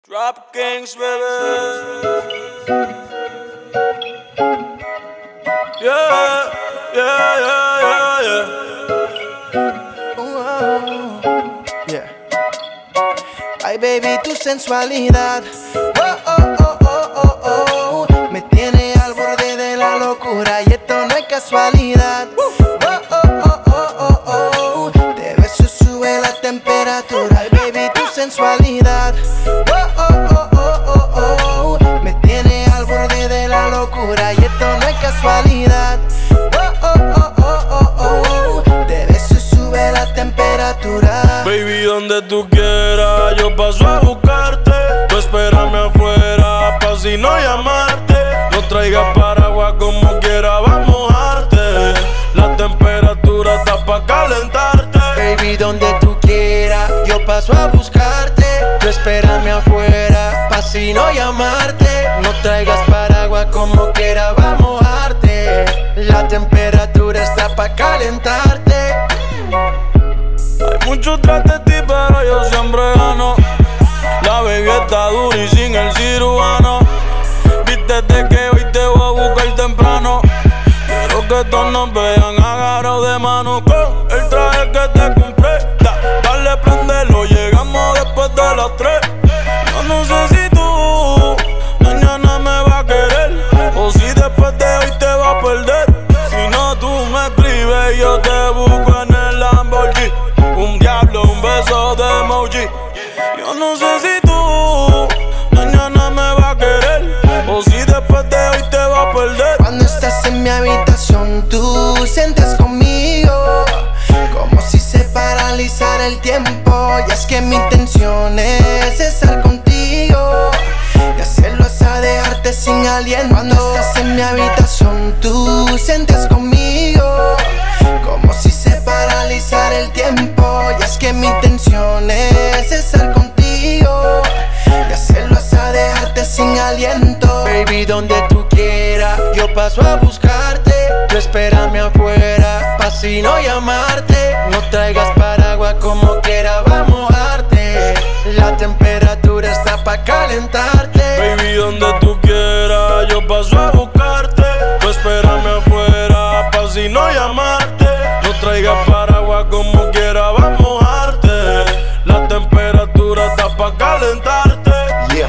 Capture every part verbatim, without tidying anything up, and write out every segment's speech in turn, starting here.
Trap Kings, baby. Yeah, yeah, yeah, yeah, yeah. Oh, yeah. Ay, baby, tu sensualidad. Oh, oh, oh, oh, oh, oh. Me tiene al borde de la locura y esto no es casualidad. Oh, oh, oh, oh, oh, oh. Te beso y sube la temperatura. Ay, baby, tu sensualidad. Oh, oh, oh, oh, oh, oh. Me tiene al borde de la locura y esto no es casualidad. Oh, oh, oh, oh, oh, oh. Te beso y sube la temperatura. Baby, donde tú quieras, yo paso a buscarte. Tú espérame afuera, pa' si no llamarte. No traigas paraguas como quiera, va a mojarte. La temperatura está pa' calentarte. Baby, donde tú quieras, yo paso a buscarte. Tú espérame afuera, pa' si no llamarte. No traigas paraguas como quiera, va a mojarte. La temperatura está pa' calentarte. Hay mucho tras de ti, pero yo siempre gano. La baby está dura y sin el cirujano. Vístete que hoy te voy a buscar temprano. Quiero que todos nos vean agarrados de mano con el traje que te compré. Da, dale, prendelo, llegamos después de las tres. Yo no sé si tú mañana me vas a querer o si después de hoy te vas a perder. Si no, tú me escribes y yo te busco en el Lamborghini. Un diablo, un beso de emoji. Yo no sé si tú mañana me vas a querer o si después de hoy te vas a perder. Cuando estás en mi habitación, tú sientes conmigo como si se paralizara el tiempo. Y es que mi intención es estar contigo y hacerlo hasta dejarte sin aliento. Cuando estás en mi habitación, tú sientes conmigo como si se paralizara el tiempo. Y es que mi intención es estar contigo y hacerlo hasta dejarte sin aliento. Baby, donde tú quieras, yo paso a buscarte. Tú espérame afuera, pa' si no llamarte. No traigas paraguas como quiera, va a mojarte. La temperatura está pa' calentarte. Baby, donde tú quieras, yo paso a buscarte. Tú espérame afuera, pa' si no llamarte. No traigas paraguas como quiera, va a mojarte. La temperatura está pa' calentarte. Yeah.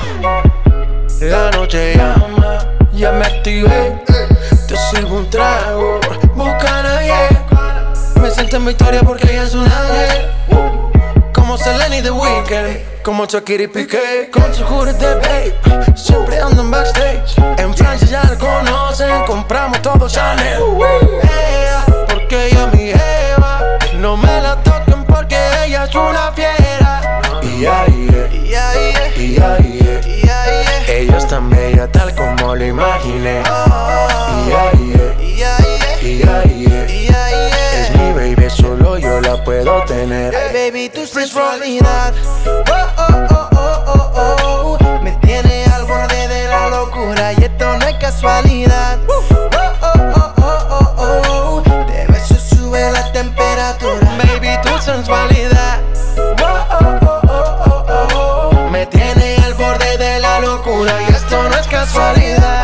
La noche llama, ya me activé. Te sirvo un trago, Bucana, yeah. Me siento en victoria porque ella es un ángel. Como Selena y The Weeknd, como Shakira y Piqué, con su de babe. Siempre ando en backstage. En Francia ya la conocen, compramos todo Chanel. Ella, porque ella es mi jeva. No me la toquen porque ella es una fiera. Y ahí, y ahí, y ahí, y ahí. Ella es tan bella tal como lo imaginé. Y ahí, y ahí, y ahí, es mi baby, solo yo la puedo tener. Hey baby, tu sensualidad, oh, oh, oh, oh, oh, oh. Me tiene al borde de la locura y esto no es casualidad. Oh, oh, oh, oh, oh, oh. Te beso y sube la temperatura. Baby, tu sensualidad, oh, oh, oh, oh, oh, oh. Me tiene al borde de la locura y esto no es casualidad.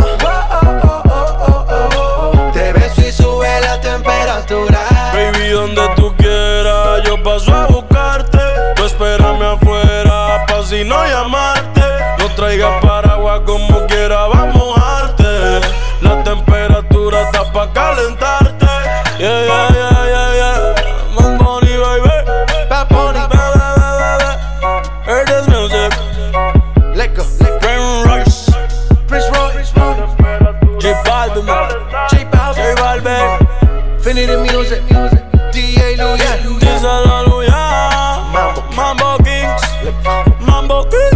Baby, donde tú quieras, yo paso a buscarte. Tú espérame afuera, pa' si no llamarte. No traigas paraguas como quiera, va a mojarte. La temperatura está pa' calentarte. Yeah, yeah, yeah, yeah, yeah. Bad Bunny, baby. Bad Bunny, baby. Heard this music. Let go, let go. Rain Royce, Prince Royce, J Balvin, J Balvin, J Balvin. Infinity Music, D A Luyan, Díselo, Luyan. Mambo, Mambo Kings, Mambo Kings.